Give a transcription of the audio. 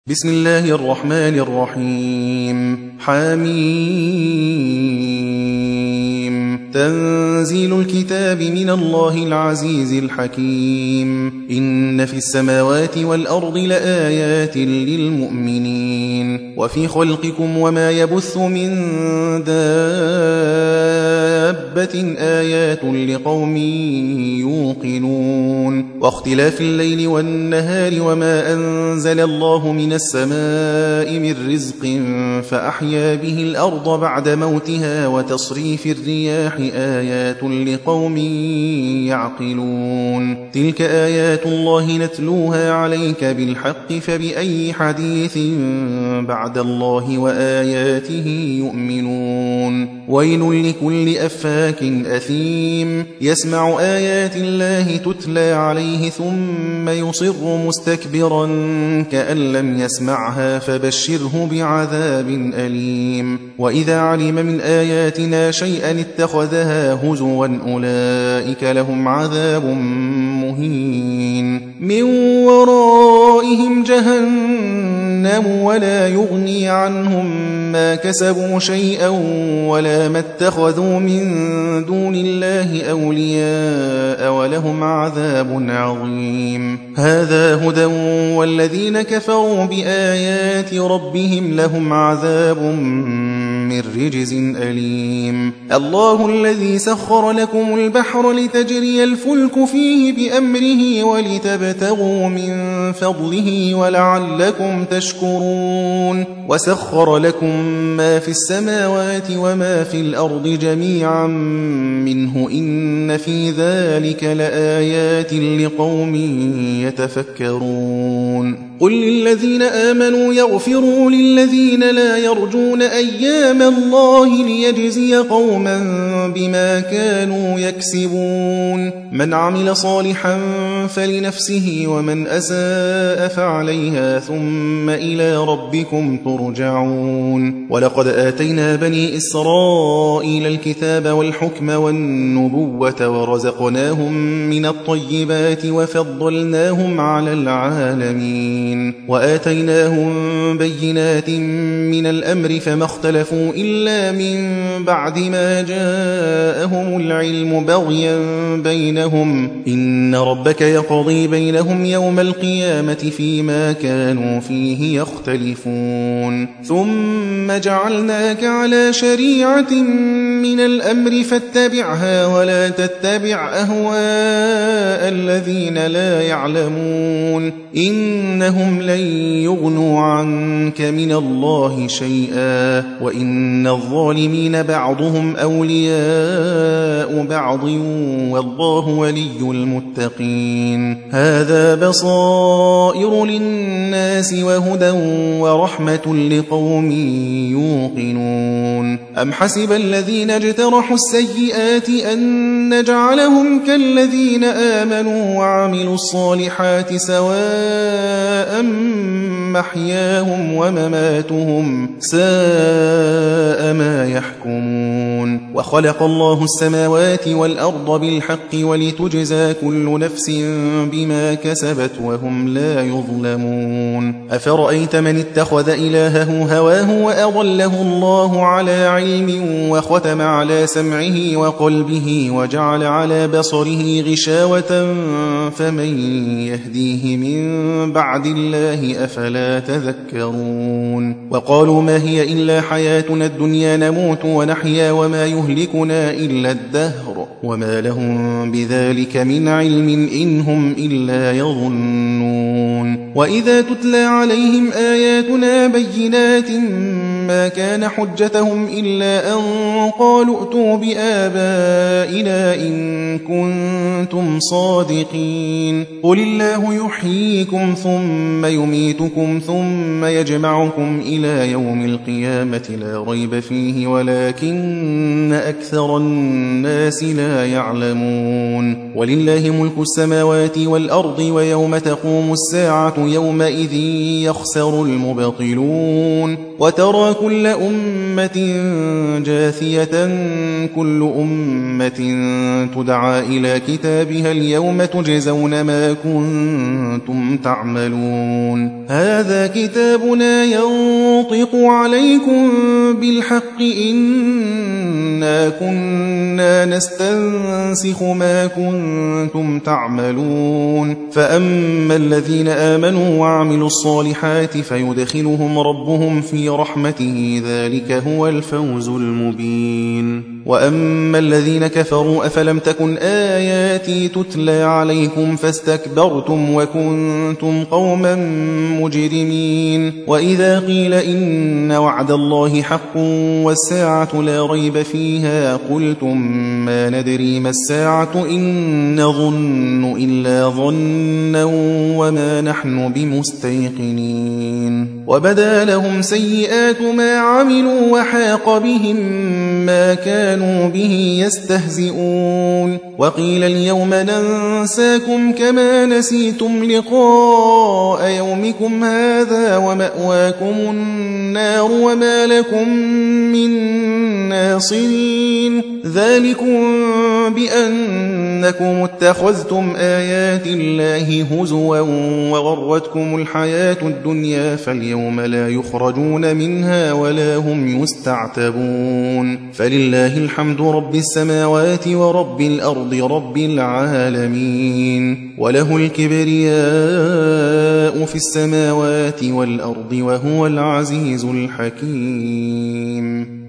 بسم الله الرحمن الرحيم حميم تنزيل الكتاب من الله العزيز الحكيم إن في السماوات والأرض لآيات للمؤمنين وفي خلقكم وما يبث من دابة آيات لقوم يوقنون واختلاف الليل والنهار وما أنزل الله من السماء من رزق فأحيا به الأرض بعد موتها وتصريف الرياح آيات لقوم يعقلون تلك آيات الله نتلوها عليك بالحق فبأي حديث بعد الله وآياته يؤمنون ويل لكل أفاك أثيم يسمع آيات الله تتلى عليه ثم يصر مستكبرا كأن لم يسمعها فبشره بعذاب أليم وإذا علم من آياتنا شيئا اتخذها هزوا أولئك لهم عذاب مهين من ورائهم جهنم ولا يغني عنهم ما كسبوا شيئا ولا ما اتخذوا من دون الله أولياء ولهم عذاب عظيم هذا هدى والذين كفروا بآيات ربهم لهم عذاب من رجز أليم الله الذي سخر لكم البحر لتجري الفلك فيه بأمره ولتبتغوا من فضله ولعلكم تشكرون وسخر لكم ما في السماوات وما في الأرض جميعا منه إن في ذلك لآيات لقوم يتفكرون قل للذين آمنوا يغفروا للذين لا يرجون أيام الله ليجزي قوما بما كانوا يكسبون من عمل صالحا فلنفسه ومن أساء فعليها ثم إلى ربكم ترجعون ولقد آتينا بني إسرائيل الكتاب والحكم والنبوة ورزقناهم من الطيبات وفضلناهم على العالمين وآتيناهم بينات من الأمر فما اختلفوا إلا من بعد ما جاءهم العلم بغيا بينهم إن ربك يقضي بينهم يوم القيامة فيما كانوا فيه يختلفون ثم جعلناك على شريعة من الأمر فاتبعها ولا تتبع أهواء الذين لا يعلمون إنهم لن يغنوا عنك من الله شيئا وإن الظالمين بعضهم أولياء بعض والله ولي المتقين هذا بصائر للناس وهدى ورحمة لقوم يوقنون أم حسب الذين اجترحوا السيئات أن نجعلهم كالذين آمنوا وعملوا الصالحات سواء محياهم ومماتهم ساء ما يحكمون وخلق الله السماوات والأرض بالحق ولتجزى كل نفس بما كسبت وهم لا يظلمون أفرأيت من اتخذ إلهه هواه وأضله الله على علم وختم على سمعه وقلبه وجعل على بصره غشاوة فمن يهديه من بعد الله أفلا تذكرون وقالوا ما هي إلا حياتنا الدنيا نموت ونحيا وما يهلكنا إلا الدهر وما لهم بذلك من علم إن هم إلا يظنون وإذا تتلى عليهم آياتنا بينات ما كان حجتهم إلا أن قالوا ائتوا بآبائنا إن كنتم صادقين قل الله يحييكم ثم يميتكم ثم يجمعكم إلى يوم القيامة لا ريب فيه ولكن أكثر الناس لا يعلمون ولله ملك السماوات والأرض ويوم تقوم الساعة يومئذ يخسر المبطلون وترى كل أمة جاثية كل أمة تدعى إلى كتابها اليوم تجزون ما كنتم تعملون هذا كتابنا ينطق عليكم بالحق إنا كنا نستنسخ ما كنتم تعملون فأما الذين آمنوا وعملوا الصالحات فيدخلهم ربهم في رحمته ذلك هو الفوز المبين وأما الذين كفروا أفلم تكن آياتي تتلى عليكم فاستكبرتم وكنتم قوما مجرمين وإذا قيل إن وعد الله حق والساعة لا ريب فيها قلتم ما ندري ما الساعة إن نظن إلا ظنا وما نحن بمستيقنين وبدا لهم سيئات ما عملوا وحاق بهم ما كانوا به يستهزئون وقيل اليوم ننساكم كما نسيتم لقاء يومكم هذا ومأواكم النار وما لكم من ناصرين ذلكم بأنكم اتخذتم آيات الله هزوا وغرتكم الحياة الدنيا فاليوم لا يخرجون منها ولا هم يستعتبون فلله الحمد رب السماوات ورب الأرض رب العالمين وله الكبرياء في السماوات والأرض وهو العزيز الحكيم